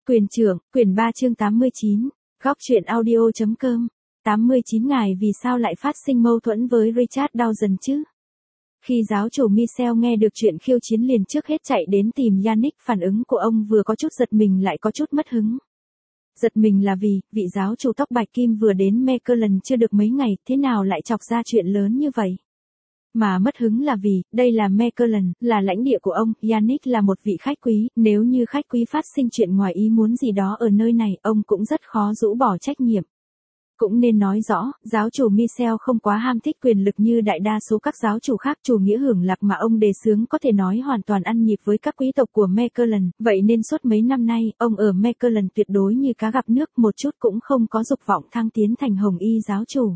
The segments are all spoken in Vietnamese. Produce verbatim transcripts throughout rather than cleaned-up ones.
Quyền trưởng, quyển ba chương tám mươi chín, góc truyện audio.com, tám mươi chín ngày vì sao lại phát sinh mâu thuẫn với Richard Dawson chứ? Khi giáo chủ Michel nghe được chuyện khiêu chiến liền trước hết chạy đến tìm Yannick, phản ứng của ông vừa có chút giật mình lại có chút mất hứng. Giật mình là vì, vị giáo chủ tóc bạch kim vừa đến Mechelen chưa được mấy ngày, thế nào lại chọc ra chuyện lớn như vậy? Mà mất hứng là vì, đây là Mechelen, là lãnh địa của ông, Yannick là một vị khách quý, nếu như khách quý phát sinh chuyện ngoài ý muốn gì đó ở nơi này, ông cũng rất khó rũ bỏ trách nhiệm. Cũng nên nói rõ, giáo chủ Michel không quá ham thích quyền lực như đại đa số các giáo chủ khác, chủ nghĩa hưởng lạc mà ông đề xướng có thể nói hoàn toàn ăn nhịp với các quý tộc của Mechelen, vậy nên suốt mấy năm nay, ông ở Mechelen tuyệt đối như cá gặp nước, một chút cũng không có dục vọng thăng tiến thành hồng y giáo chủ.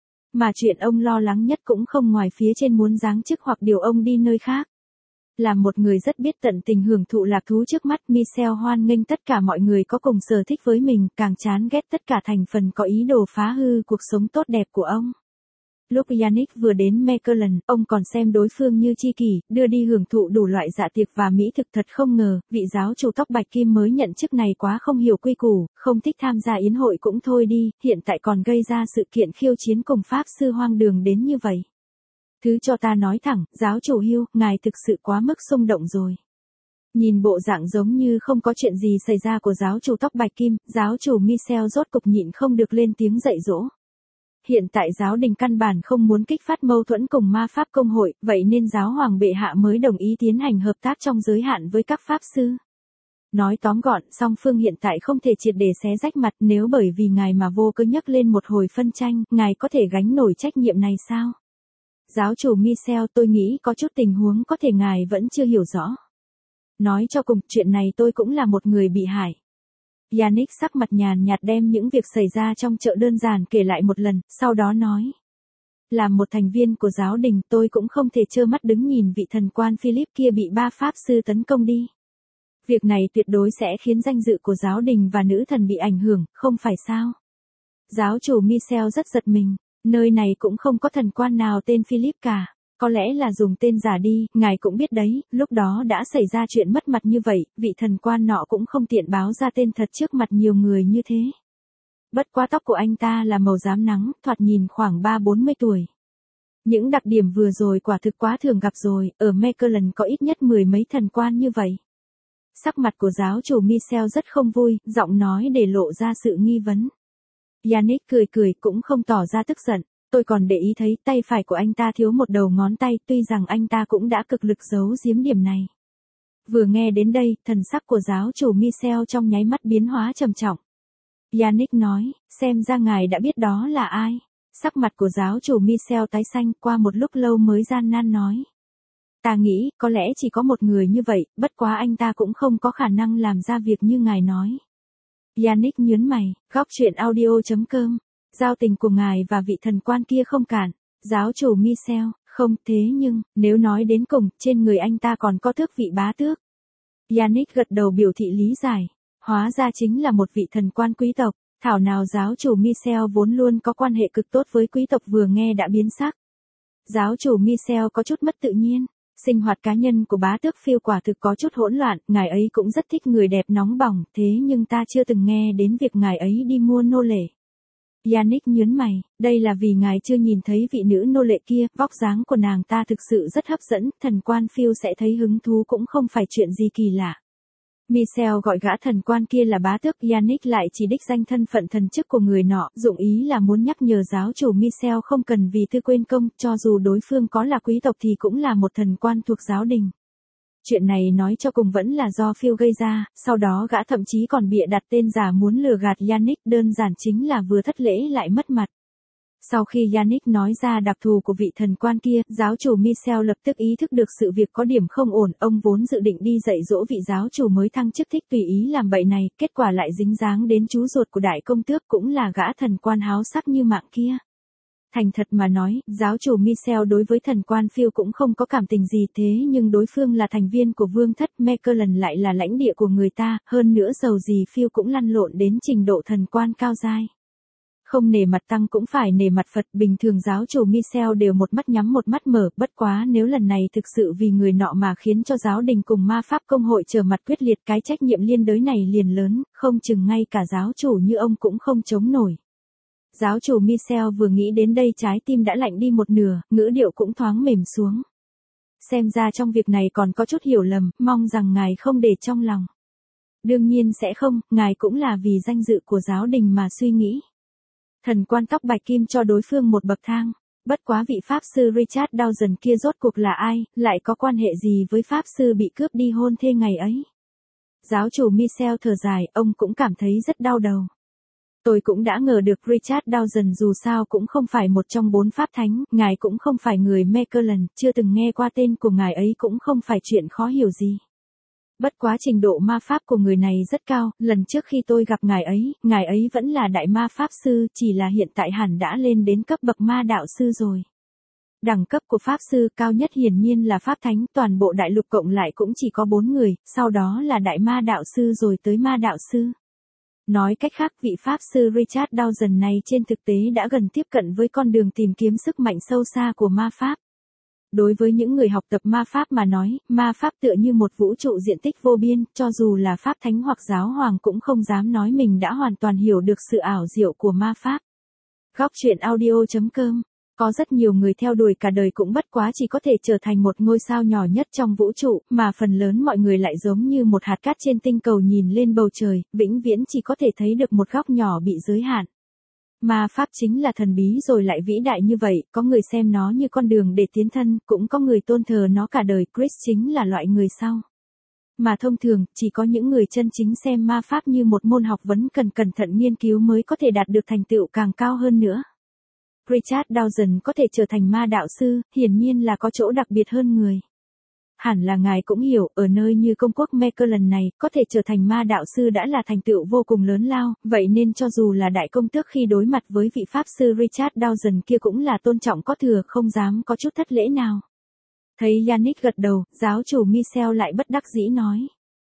Mà chuyện ông lo lắng nhất cũng không ngoài phía trên muốn giáng chức hoặc điều ông đi nơi khác. Là một người rất biết tận tình hưởng thụ lạc thú trước mắt, Michel hoan nghênh tất cả mọi người có cùng sở thích với mình, càng chán ghét tất cả thành phần có ý đồ phá hư cuộc sống tốt đẹp của ông. Lúc Yannick vừa đến Mechelen, ông còn xem đối phương như tri kỷ, đưa đi hưởng thụ đủ loại dạ tiệc và mỹ thực, thật không ngờ, vị giáo chủ tóc bạch kim mới nhận chức này quá không hiểu quy củ, không thích tham gia yến hội cũng thôi đi, hiện tại còn gây ra sự kiện khiêu chiến cùng pháp sư hoang đường đến như vậy. Thứ cho ta nói thẳng, giáo chủ Hugh, ngài thực sự quá mức xung động rồi. Nhìn bộ dạng giống như không có chuyện gì xảy ra của giáo chủ tóc bạch kim, giáo chủ Michel rốt cục nhịn không được lên tiếng dạy dỗ. Hiện tại giáo đình căn bản không muốn kích phát mâu thuẫn cùng ma pháp công hội, vậy nên giáo hoàng bệ hạ mới đồng ý tiến hành hợp tác trong giới hạn với các pháp sư. Nói tóm gọn, song phương hiện tại không thể triệt để xé rách mặt, nếu bởi vì ngài mà vô cớ nhắc lên một hồi phân tranh, ngài có thể gánh nổi trách nhiệm này sao? Giáo chủ Michel, tôi nghĩ có chút tình huống có thể ngài vẫn chưa hiểu rõ. Nói cho cùng, chuyện này tôi cũng là một người bị hại. Yannick sắc mặt nhàn nhạt đem những việc xảy ra trong chợ đơn giản kể lại một lần, sau đó nói. Làm một thành viên của giáo đình, tôi cũng không thể trơ mắt đứng nhìn vị thần quan Philip kia bị ba pháp sư tấn công đi. Việc này tuyệt đối sẽ khiến danh dự của giáo đình và nữ thần bị ảnh hưởng, không phải sao? Giáo chủ Michel rất giật mình, nơi này cũng không có thần quan nào tên Philip cả. Có lẽ là dùng tên giả đi, ngài cũng biết đấy, lúc đó đã xảy ra chuyện mất mặt như vậy, vị thần quan nọ cũng không tiện báo ra tên thật trước mặt nhiều người như thế. Bất quá tóc của anh ta là màu xám nắng, thoạt nhìn khoảng ba bốn mươi tuổi. Những đặc điểm vừa rồi quả thực quá thường gặp rồi, ở Mechelen có ít nhất mười mấy thần quan như vậy. Sắc mặt của giáo chủ Michel rất không vui, giọng nói để lộ ra sự nghi vấn. Yannick cười cười cũng không tỏ ra tức giận. Tôi còn để ý thấy tay phải của anh ta thiếu một đầu ngón tay, tuy rằng anh ta cũng đã cực lực giấu giếm điểm này. Vừa nghe đến đây, thần sắc của giáo chủ Michel trong nháy mắt biến hóa trầm trọng. Yannick nói, xem ra ngài đã biết đó là ai. Sắc mặt của giáo chủ Michel tái xanh, qua một lúc lâu mới gian nan nói. Ta nghĩ, có lẽ chỉ có một người như vậy, bất quá anh ta cũng không có khả năng làm ra việc như ngài nói. Yannick nhớn mày, góc truyện audio.com. Giao tình của ngài và vị thần quan kia không cản. Giáo chủ Michel, không, thế nhưng, nếu nói đến cùng, trên người anh ta còn có tước vị bá tước. Yannick gật đầu biểu thị lý giải. Hóa ra chính là một vị thần quan quý tộc. Thảo nào giáo chủ Michel vốn luôn có quan hệ cực tốt với quý tộc vừa nghe đã biến sắc. Giáo chủ Michel có chút mất tự nhiên. Sinh hoạt cá nhân của bá tước Phil quả thực có chút hỗn loạn, ngài ấy cũng rất thích người đẹp nóng bỏng, thế nhưng ta chưa từng nghe đến việc ngài ấy đi mua nô lệ. Yannick nhớn mày, đây là vì ngài chưa nhìn thấy vị nữ nô lệ kia, vóc dáng của nàng ta thực sự rất hấp dẫn, thần quan Phil sẽ thấy hứng thú cũng không phải chuyện gì kỳ lạ. Michel gọi gã thần quan kia là bá tước, Yannick lại chỉ đích danh thân phận thần chức của người nọ, dụng ý là muốn nhắc nhở giáo chủ Michel không cần vì tư quên công, cho dù đối phương có là quý tộc thì cũng là một thần quan thuộc giáo đình. Chuyện này nói cho cùng vẫn là do Phil gây ra, sau đó gã thậm chí còn bịa đặt tên giả muốn lừa gạt Yannick, đơn giản chính là vừa thất lễ lại mất mặt. Sau khi Yannick nói ra đặc thù của vị thần quan kia, giáo chủ Michel lập tức ý thức được sự việc có điểm không ổn, ông vốn dự định đi dạy dỗ vị giáo chủ mới thăng chức thích tùy ý làm bậy này, kết quả lại dính dáng đến chú ruột của đại công tước cũng là gã thần quan háo sắc như mạng kia. Thành thật mà nói, giáo chủ Michel đối với thần quan Phil cũng không có cảm tình gì, thế nhưng đối phương là thành viên của vương thất, Mechelen lại là lãnh địa của người ta, hơn nữa dầu gì Phil cũng lăn lộn đến trình độ thần quan cao giai. Không nể mặt tăng cũng phải nể mặt Phật, bình thường giáo chủ Michel đều một mắt nhắm một mắt mở, bất quá nếu lần này thực sự vì người nọ mà khiến cho giáo đình cùng ma pháp công hội trở mặt quyết liệt, cái trách nhiệm liên đới này liền lớn, không chừng ngay cả giáo chủ như ông cũng không chống nổi. Giáo chủ Michel vừa nghĩ đến đây trái tim đã lạnh đi một nửa, ngữ điệu cũng thoáng mềm xuống. Xem ra trong việc này còn có chút hiểu lầm, mong rằng ngài không để trong lòng. Đương nhiên sẽ không, ngài cũng là vì danh dự của giáo đình mà suy nghĩ. Thần quan tóc bạch kim cho đối phương một bậc thang. Bất quá vị pháp sư Richard Dawson kia rốt cuộc là ai, lại có quan hệ gì với pháp sư bị cướp đi hôn thê ngày ấy? Giáo chủ Michel thở dài, ông cũng cảm thấy rất đau đầu. Tôi cũng đã ngờ được Richard Dawson dù sao cũng không phải một trong bốn pháp thánh, ngài cũng không phải người Makerland, chưa từng nghe qua tên của ngài ấy cũng không phải chuyện khó hiểu gì. Bất quá trình độ ma pháp của người này rất cao, lần trước khi tôi gặp ngài ấy, ngài ấy vẫn là đại ma pháp sư, chỉ là hiện tại hẳn đã lên đến cấp bậc ma đạo sư rồi. Đẳng cấp của pháp sư cao nhất hiển nhiên là pháp thánh, toàn bộ đại lục cộng lại cũng chỉ có bốn người, sau đó là đại ma đạo sư rồi tới ma đạo sư. Nói cách khác, vị pháp sư Richard Dawson này trên thực tế đã gần tiếp cận với con đường tìm kiếm sức mạnh sâu xa của ma pháp. Đối với những người học tập ma pháp mà nói, ma pháp tựa như một vũ trụ diện tích vô biên, cho dù là pháp thánh hoặc giáo hoàng cũng không dám nói mình đã hoàn toàn hiểu được sự ảo diệu của ma pháp. Góc truyện audio chấm com. Có rất nhiều người theo đuổi cả đời cũng bất quá chỉ có thể trở thành một ngôi sao nhỏ nhất trong vũ trụ, mà phần lớn mọi người lại giống như một hạt cát trên tinh cầu nhìn lên bầu trời, vĩnh viễn chỉ có thể thấy được một góc nhỏ bị giới hạn. Ma pháp chính là thần bí rồi lại vĩ đại như vậy, có người xem nó như con đường để tiến thân, cũng có người tôn thờ nó cả đời. Chris chính là loại người sau. Mà thông thường, chỉ có những người chân chính xem ma pháp như một môn học vấn cần cẩn thận nghiên cứu mới có thể đạt được thành tựu càng cao hơn nữa. Richard Dawson có thể trở thành ma đạo sư, hiển nhiên là có chỗ đặc biệt hơn người. Hẳn là ngài cũng hiểu, ở nơi như công quốc Makerland này, có thể trở thành ma đạo sư đã là thành tựu vô cùng lớn lao, vậy nên cho dù là đại công tước khi đối mặt với vị pháp sư Richard Dawson kia cũng là tôn trọng có thừa, không dám có chút thất lễ nào. Thấy Yannick gật đầu, giáo chủ Michel lại bất đắc dĩ nói.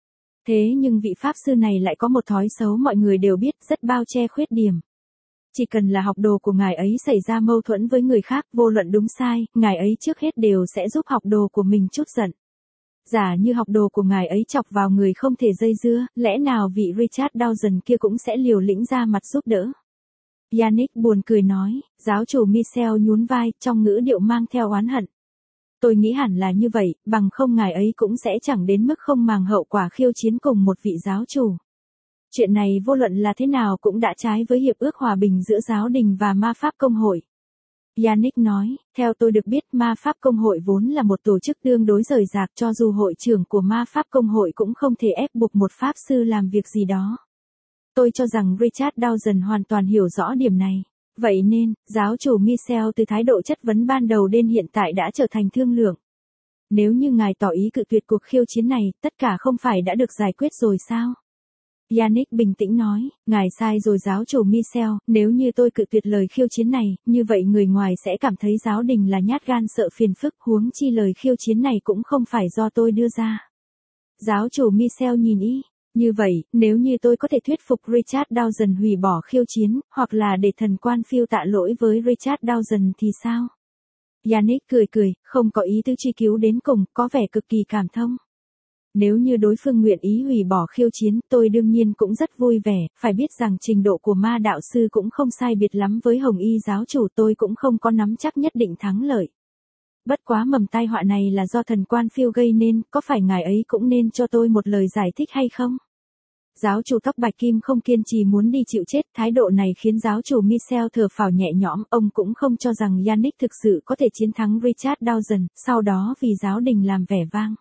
Thế nhưng vị pháp sư này lại có một thói xấu mọi người đều biết, rất bao che khuyết điểm. Chỉ cần là học đồ của ngài ấy xảy ra mâu thuẫn với người khác, vô luận đúng sai, ngài ấy trước hết đều sẽ giúp học đồ của mình trút giận. Giả như học đồ của ngài ấy chọc vào người không thể dây dưa, lẽ nào vị Richard Dawson kia cũng sẽ liều lĩnh ra mặt giúp đỡ. Yannick buồn cười nói, giáo chủ Michel nhún vai, trong ngữ điệu mang theo oán hận. Tôi nghĩ hẳn là như vậy, bằng không ngài ấy cũng sẽ chẳng đến mức không màng hậu quả khiêu chiến cùng một vị giáo chủ. Chuyện này vô luận là thế nào cũng đã trái với hiệp ước hòa bình giữa giáo đình và ma pháp công hội. Yannick nói, theo tôi được biết ma pháp công hội vốn là một tổ chức tương đối rời rạc, cho dù hội trưởng của ma pháp công hội cũng không thể ép buộc một pháp sư làm việc gì đó. Tôi cho rằng Richard Dawson hoàn toàn hiểu rõ điểm này. Vậy nên, giáo chủ Michel từ thái độ chất vấn ban đầu đến hiện tại đã trở thành thương lượng. Nếu như ngài tỏ ý cự tuyệt cuộc khiêu chiến này, tất cả không phải đã được giải quyết rồi sao? Yannick bình tĩnh nói, ngài sai rồi giáo chủ Michel, nếu như tôi cự tuyệt lời khiêu chiến này, như vậy người ngoài sẽ cảm thấy giáo đình là nhát gan sợ phiền phức, huống chi lời khiêu chiến này cũng không phải do tôi đưa ra. Giáo chủ Michel nhìn ý, như vậy, nếu như tôi có thể thuyết phục Richard Dawson hủy bỏ khiêu chiến, hoặc là để thần quan phiêu tạ lỗi với Richard Dawson thì sao? Yannick cười cười, không có ý tư truy cứu đến cùng, có vẻ cực kỳ cảm thông. Nếu như đối phương nguyện ý hủy bỏ khiêu chiến, tôi đương nhiên cũng rất vui vẻ, phải biết rằng trình độ của ma đạo sư cũng không sai biệt lắm với Hồng Y giáo chủ, tôi cũng không có nắm chắc nhất định thắng lợi. Bất quá mầm tai họa này là do thần quan phiêu gây nên, có phải ngài ấy cũng nên cho tôi một lời giải thích hay không? Giáo chủ tóc bạch kim không kiên trì muốn đi chịu chết, thái độ này khiến giáo chủ Michel thở phào nhẹ nhõm, ông cũng không cho rằng Yannick thực sự có thể chiến thắng Richard Dawson, sau đó vì giáo đình làm vẻ vang.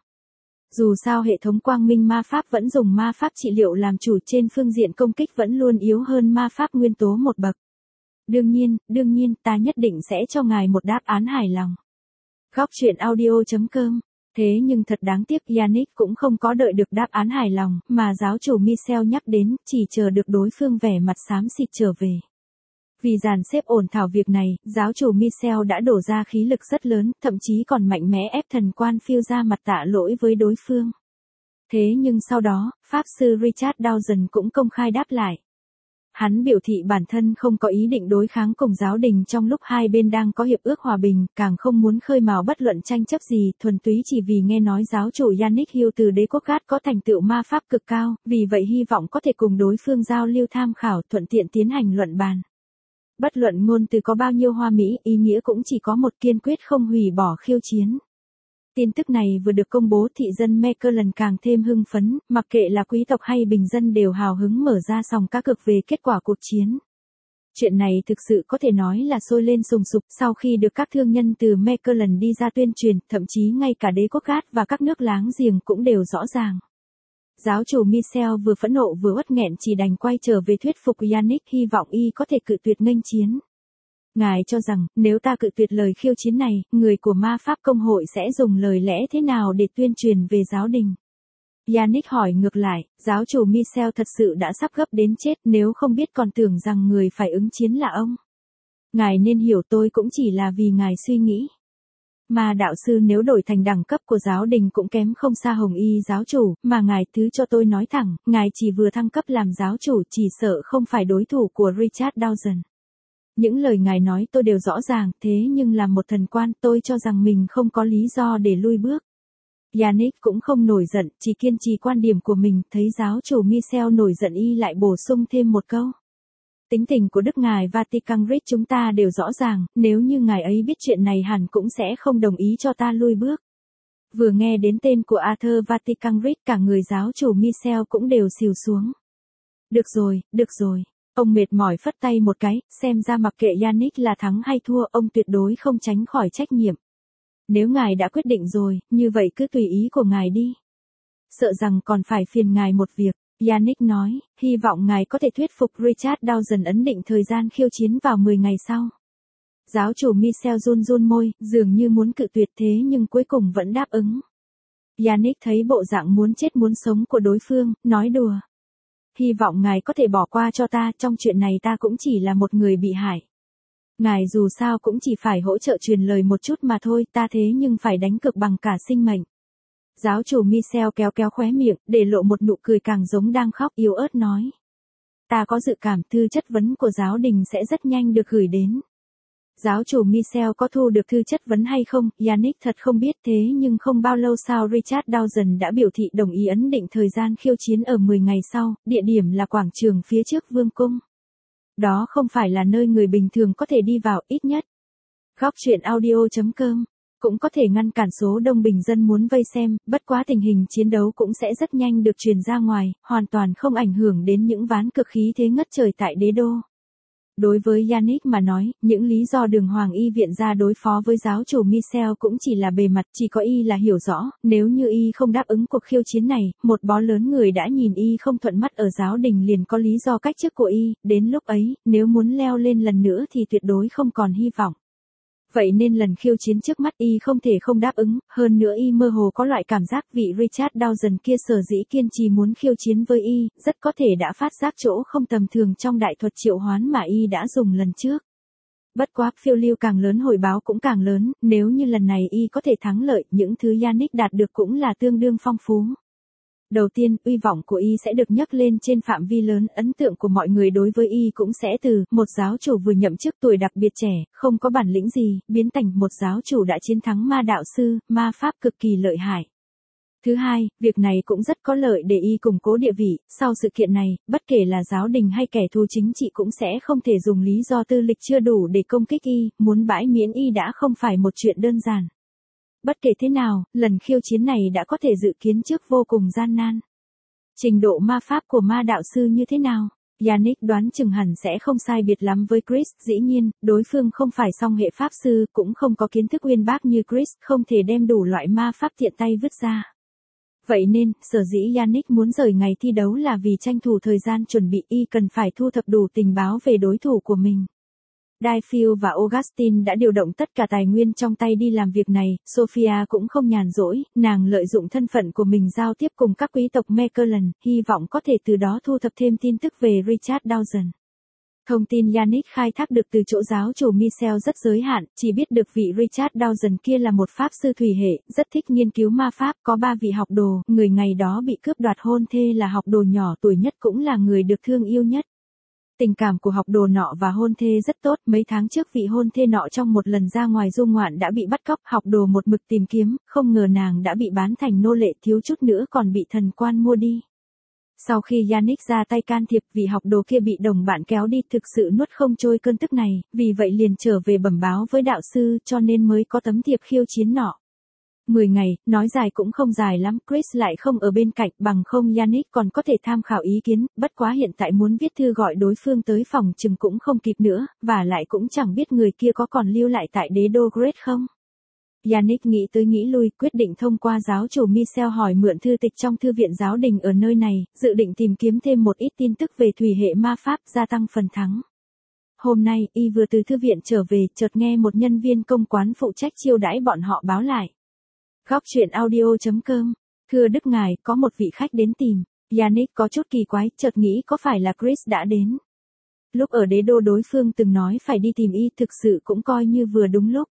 Dù sao hệ thống quang minh ma pháp vẫn dùng ma pháp trị liệu làm chủ, trên phương diện công kích vẫn luôn yếu hơn ma pháp nguyên tố một bậc. Đương nhiên, đương nhiên, ta nhất định sẽ cho ngài một đáp án hài lòng. Góc truyện audio chấm com. Thế nhưng thật đáng tiếc, Yannick cũng không có đợi được đáp án hài lòng, mà giáo chủ Michel nhắc đến, chỉ chờ được đối phương vẻ mặt xám xịt trở về. Vì dàn xếp ổn thảo việc này, giáo chủ Michel đã đổ ra khí lực rất lớn, thậm chí còn mạnh mẽ ép thần quan phiêu ra mặt tạ lỗi với đối phương. Thế nhưng sau đó, pháp sư Richard Dawson cũng công khai đáp lại. Hắn biểu thị bản thân không có ý định đối kháng cùng giáo đình trong lúc hai bên đang có hiệp ước hòa bình, càng không muốn khơi mào bất luận tranh chấp gì, thuần túy chỉ vì nghe nói giáo chủ Yannick Hill từ đế quốc Gát có thành tựu ma pháp cực cao, vì vậy hy vọng có thể cùng đối phương giao lưu tham khảo, thuận tiện tiến hành luận bàn. Bất luận ngôn từ có bao nhiêu hoa mỹ, ý nghĩa cũng chỉ có một: kiên quyết không hủy bỏ khiêu chiến. Tin tức này vừa được công bố, thị dân Mechelen càng thêm hưng phấn, mặc kệ là quý tộc hay bình dân đều hào hứng mở ra sòng cá cược về kết quả cuộc chiến. Chuyện này thực sự có thể nói là sôi lên sùng sục sau khi được các thương nhân từ Mechelen đi ra tuyên truyền, thậm chí ngay cả đế quốc Gát và các nước láng giềng cũng đều rõ ràng. Giáo chủ Michel vừa phẫn nộ vừa uất nghẹn, chỉ đành quay trở về thuyết phục Yannick, hy vọng y có thể cự tuyệt nghênh chiến. Ngài cho rằng, nếu ta cự tuyệt lời khiêu chiến này, người của ma pháp công hội sẽ dùng lời lẽ thế nào để tuyên truyền về giáo đình? Yannick hỏi ngược lại, giáo chủ Michel thật sự đã sắp gấp đến chết, nếu không biết còn tưởng rằng người phải ứng chiến là ông. Ngài nên hiểu tôi cũng chỉ là vì ngài suy nghĩ. Mà đạo sư nếu đổi thành đẳng cấp của giáo đình cũng kém không xa Hồng Y giáo chủ, mà ngài thứ cho tôi nói thẳng, ngài chỉ vừa thăng cấp làm giáo chủ, chỉ sợ không phải đối thủ của Richard Dawson. Những lời ngài nói tôi đều rõ ràng, thế nhưng là một thần quan, tôi cho rằng mình không có lý do để lui bước. Yannick cũng không nổi giận, chỉ kiên trì quan điểm của mình, thấy giáo chủ Michel nổi giận y lại bổ sung thêm một câu. Tính tình của Đức Ngài Vatican Rich chúng ta đều rõ ràng, nếu như ngài ấy biết chuyện này hẳn cũng sẽ không đồng ý cho ta lui bước. Vừa nghe đến tên của Arthur Vatican Rich, cả người giáo chủ Michel cũng đều xìu xuống. Được rồi, được rồi. Ông mệt mỏi phất tay một cái, xem ra mặc kệ Yannick là thắng hay thua, ông tuyệt đối không tránh khỏi trách nhiệm. Nếu ngài đã quyết định rồi, như vậy cứ tùy ý của ngài đi. Sợ rằng còn phải phiền ngài một việc, Yannick nói, hy vọng ngài có thể thuyết phục Richard Dawson ấn định thời gian khiêu chiến vào mười ngày sau. Giáo chủ Michel run run môi, dường như muốn cự tuyệt, thế nhưng cuối cùng vẫn đáp ứng. Yannick thấy bộ dạng muốn chết muốn sống của đối phương, nói đùa. Hy vọng ngài có thể bỏ qua cho ta, trong chuyện này ta cũng chỉ là một người bị hại. Ngài dù sao cũng chỉ phải hỗ trợ truyền lời một chút mà thôi, ta thế nhưng phải đánh cược bằng cả sinh mệnh. Giáo chủ Michel kéo kéo khóe miệng, để lộ một nụ cười càng giống đang khóc, yếu ớt nói. Ta có dự cảm thư chất vấn của giáo đình sẽ rất nhanh được gửi đến. Giáo chủ Michel có thu được thư chất vấn hay không, Yannick thật không biết, thế nhưng không bao lâu sau Richard Dawson đã biểu thị đồng ý ấn định thời gian khiêu chiến ở mười ngày sau, địa điểm là quảng trường phía trước vương cung. Đó không phải là nơi người bình thường có thể đi vào, ít nhất. Góc truyện audio chấm com cũng có thể ngăn cản số đông bình dân muốn vây xem, bất quá tình hình chiến đấu cũng sẽ rất nhanh được truyền ra ngoài, hoàn toàn không ảnh hưởng đến những ván cực khí thế ngất trời tại đế đô. Đối với Yannick mà nói, những lý do đường hoàng y viện ra đối phó với giáo chủ Michel cũng chỉ là bề mặt, chỉ có y là hiểu rõ, nếu như y không đáp ứng cuộc khiêu chiến này, một bó lớn người đã nhìn y không thuận mắt ở giáo đình liền có lý do cách chức của y, đến lúc ấy, nếu muốn leo lên lần nữa thì tuyệt đối không còn hy vọng. Vậy nên lần khiêu chiến trước mắt y không thể không đáp ứng, hơn nữa y mơ hồ có loại cảm giác vị Richard Dawson kia sở dĩ kiên trì muốn khiêu chiến với y, rất có thể đã phát giác chỗ không tầm thường trong đại thuật triệu hoán mà y đã dùng lần trước. Bất quá, phiêu lưu càng lớn hồi báo cũng càng lớn, nếu như lần này y có thể thắng lợi, những thứ Yannick đạt được cũng là tương đương phong phú. Đầu tiên, uy vọng của y sẽ được nhấc lên trên phạm vi lớn, ấn tượng của mọi người đối với y cũng sẽ từ một giáo chủ vừa nhậm chức tuổi đặc biệt trẻ, không có bản lĩnh gì, biến thành một giáo chủ đã chiến thắng ma đạo sư, ma pháp cực kỳ lợi hại. Thứ hai, việc này cũng rất có lợi để y củng cố địa vị, sau sự kiện này, bất kể là giáo đình hay kẻ thù chính trị cũng sẽ không thể dùng lý do tư lịch chưa đủ để công kích y, muốn bãi miễn y đã không phải một chuyện đơn giản. Bất kể thế nào, lần khiêu chiến này đã có thể dự kiến trước vô cùng gian nan. Trình độ ma pháp của ma đạo sư như thế nào? Yannick đoán chừng hẳn sẽ không sai biệt lắm với Chris, dĩ nhiên, đối phương không phải song hệ pháp sư, cũng không có kiến thức uyên bác như Chris, không thể đem đủ loại ma pháp tiện tay vứt ra. Vậy nên, sở dĩ Yannick muốn rời ngày thi đấu là vì tranh thủ thời gian chuẩn bị, y cần phải thu thập đủ tình báo về đối thủ của mình. Dayfield và Augustine đã điều động tất cả tài nguyên trong tay đi làm việc này, Sophia cũng không nhàn rỗi, nàng lợi dụng thân phận của mình giao tiếp cùng các quý tộc Mechelen, hy vọng có thể từ đó thu thập thêm tin tức về Richard Dawson. Thông tin Yannick khai thác được từ chỗ giáo chủ Michel rất giới hạn, chỉ biết được vị Richard Dawson kia là một pháp sư thủy hệ, rất thích nghiên cứu ma pháp, có ba vị học đồ, người ngày đó bị cướp đoạt hôn thê là học đồ nhỏ tuổi nhất cũng là người được thương yêu nhất. Tình cảm của học đồ nọ và hôn thê rất tốt, mấy tháng trước vị hôn thê nọ trong một lần ra ngoài du ngoạn đã bị bắt cóc, học đồ một mực tìm kiếm, không ngờ nàng đã bị bán thành nô lệ, thiếu chút nữa còn bị thần quan mua đi. Sau khi Yannick ra tay can thiệp, vị học đồ kia bị đồng bạn kéo đi, thực sự nuốt không trôi cơn tức này, vì vậy liền trở về bẩm báo với đạo sư, cho nên mới có tấm thiệp khiêu chiến nọ. mười ngày, nói dài cũng không dài lắm, Chris lại không ở bên cạnh, bằng không Yannick còn có thể tham khảo ý kiến, bất quá hiện tại muốn viết thư gọi đối phương tới phòng chừng cũng không kịp nữa, và lại cũng chẳng biết người kia có còn lưu lại tại đế đô Great không. Yannick nghĩ tới nghĩ lui, quyết định thông qua giáo chủ Michel hỏi mượn thư tịch trong thư viện giáo đình ở nơi này, dự định tìm kiếm thêm một ít tin tức về thủy hệ ma pháp, gia tăng phần thắng. Hôm nay, y vừa từ thư viện trở về, chợt nghe một nhân viên công quán phụ trách chiêu đãi bọn họ báo lại. Góc truyện audio.com, thưa Đức Ngài, có một vị khách đến tìm. Yannick có chút kỳ quái, chợt nghĩ có phải là Chris đã đến. Lúc ở đế đô đối phương từng nói phải đi tìm y, thực sự cũng coi như vừa đúng lúc.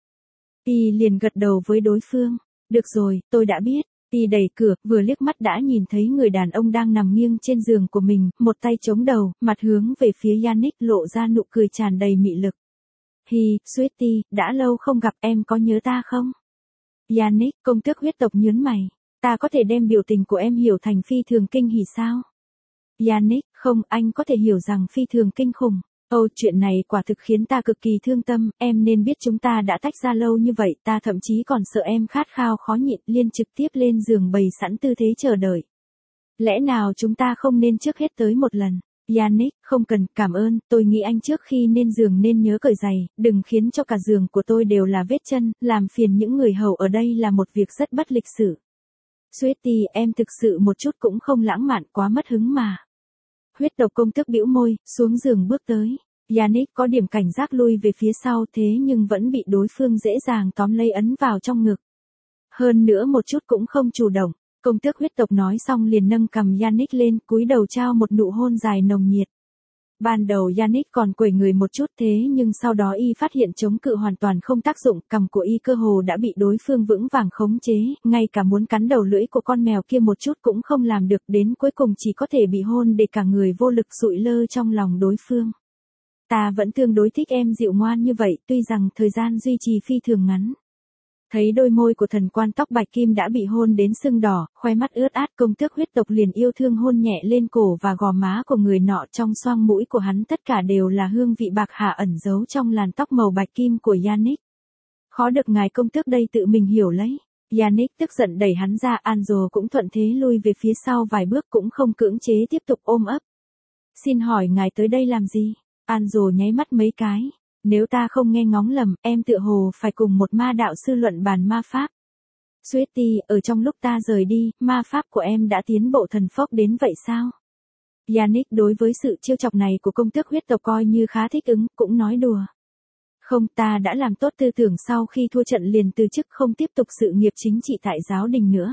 Y liền gật đầu với đối phương. Được rồi, tôi đã biết. Y đẩy cửa, vừa liếc mắt đã nhìn thấy người đàn ông đang nằm nghiêng trên giường của mình, một tay chống đầu, mặt hướng về phía Yannick, lộ ra nụ cười tràn đầy mị lực. Hi, Sweetie, đã lâu không gặp, em có nhớ ta không? Yannick, công tước huyết tộc nhớn mày. Ta có thể đem biểu tình của em hiểu thành phi thường kinh hỉ sao? Yannick, không, anh có thể hiểu rằng phi thường kinh khủng. Ồ, chuyện này quả thực khiến ta cực kỳ thương tâm, em nên biết chúng ta đã tách ra lâu như vậy, ta thậm chí còn sợ em khát khao khó nhịn, liền trực tiếp lên giường bày sẵn tư thế chờ đợi. Lẽ nào chúng ta không nên trước hết tới một lần? Yannick, không cần, cảm ơn, tôi nghĩ anh trước khi lên giường nên nhớ cởi giày, đừng khiến cho cả giường của tôi đều là vết chân, làm phiền những người hầu ở đây là một việc rất bất lịch sự. Sweetie, em thực sự một chút cũng không lãng mạn, quá mất hứng mà. Huyết tộc công tước bĩu môi, xuống giường bước tới. Yannick có điểm cảnh giác lui về phía sau, thế nhưng vẫn bị đối phương dễ dàng tóm lấy ấn vào trong ngực. Hơn nữa một chút cũng không chủ động. Công tước huyết tộc nói xong liền nâng cằm Yannick lên, cúi đầu trao một nụ hôn dài nồng nhiệt. Ban đầu Yannick còn quẩy người một chút, thế nhưng sau đó y phát hiện chống cự hoàn toàn không tác dụng, cằm của y cơ hồ đã bị đối phương vững vàng khống chế, ngay cả muốn cắn đầu lưỡi của con mèo kia một chút cũng không làm được, đến cuối cùng chỉ có thể bị hôn để cả người vô lực sụi lơ trong lòng đối phương. Ta vẫn tương đối thích em dịu ngoan như vậy, tuy rằng thời gian duy trì phi thường ngắn. Thấy đôi môi của thần quan tóc bạch kim đã bị hôn đến sưng đỏ, khoe mắt ướt át, công tước huyết tộc liền yêu thương hôn nhẹ lên cổ và gò má của người nọ, trong xoang mũi của hắn tất cả đều là hương vị bạc hà ẩn giấu trong làn tóc màu bạch kim của Yannick. Khó được ngài công tước đây tự mình hiểu lấy. Yannick tức giận đẩy hắn ra, Anjo cũng thuận thế lui về phía sau vài bước, cũng không cưỡng chế tiếp tục ôm ấp. Xin hỏi ngài tới đây làm gì? Anjo nháy mắt mấy cái. Nếu ta không nghe ngóng lầm, em tựa hồ phải cùng một ma đạo sư luận bàn ma pháp. Sweetie, ở trong lúc ta rời đi, ma pháp của em đã tiến bộ thần phốc đến vậy sao? Yannick đối với sự trêu chọc này của công tước huyết tộc coi như khá thích ứng, cũng nói đùa. Không, ta đã làm tốt tư tưởng sau khi thua trận liền từ chức, không tiếp tục sự nghiệp chính trị tại giáo đình nữa.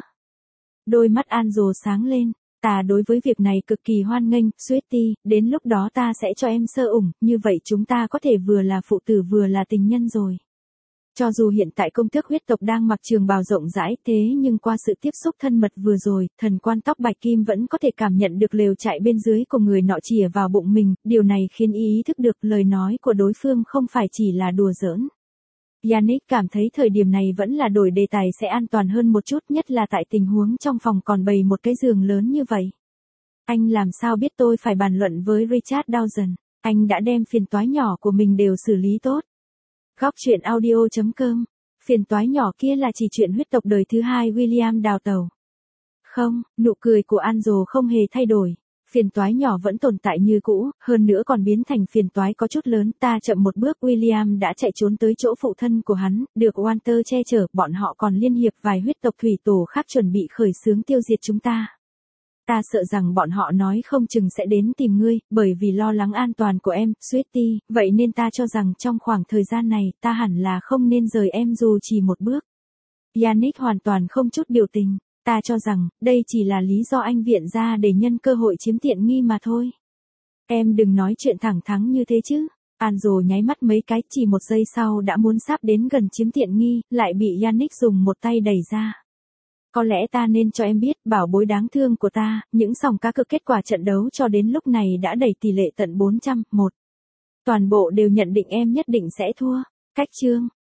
Đôi mắt Anjo sáng lên. Ta đối với việc này cực kỳ hoan nghênh, Sweetie, đến lúc đó ta sẽ cho em sơ ủng, như vậy chúng ta có thể vừa là phụ tử vừa là tình nhân rồi. Cho dù hiện tại công tước huyết tộc đang mặc trường bào rộng rãi, thế nhưng qua sự tiếp xúc thân mật vừa rồi, thần quan tóc bạch kim vẫn có thể cảm nhận được lều trại bên dưới của người nọ chìa vào bụng mình, điều này khiến ý ý thức được lời nói của đối phương không phải chỉ là đùa giỡn. Yannick cảm thấy thời điểm này vẫn là đổi đề tài sẽ an toàn hơn một chút, nhất là tại tình huống trong phòng còn bày một cái giường lớn như vậy. Anh làm sao biết tôi phải bàn luận với Richard Dawson? Anh đã đem phiền toái nhỏ của mình đều xử lý tốt. Góc truyện audio.com, phiền toái nhỏ kia là chỉ chuyện huyết tộc đời thứ hai William đào tàu. Không, nụ cười của Anjo không hề thay đổi. Phiền toái nhỏ vẫn tồn tại như cũ, hơn nữa còn biến thành phiền toái có chút lớn. Ta chậm một bước, William đã chạy trốn tới chỗ phụ thân của hắn, được Walter che chở, bọn họ còn liên hiệp vài huyết tộc thủy tổ khác chuẩn bị khởi xướng tiêu diệt chúng ta. Ta sợ rằng bọn họ nói không chừng sẽ đến tìm ngươi, bởi vì lo lắng an toàn của em, Sweetie, vậy nên ta cho rằng trong khoảng thời gian này, ta hẳn là không nên rời em dù chỉ một bước. Yannick hoàn toàn không chút biểu tình. Ta cho rằng, đây chỉ là lý do anh viện ra để nhân cơ hội chiếm tiện nghi mà thôi. Em đừng nói chuyện thẳng thắn như thế chứ. Anjo nháy mắt mấy cái, chỉ một giây sau đã muốn sắp đến gần chiếm tiện nghi, lại bị Yannick dùng một tay đẩy ra. Có lẽ ta nên cho em biết, bảo bối đáng thương của ta, những sòng cá cược kết quả trận đấu cho đến lúc này đã đẩy tỷ lệ tận bốn trăm, một. Toàn bộ đều nhận định em nhất định sẽ thua. Cách chương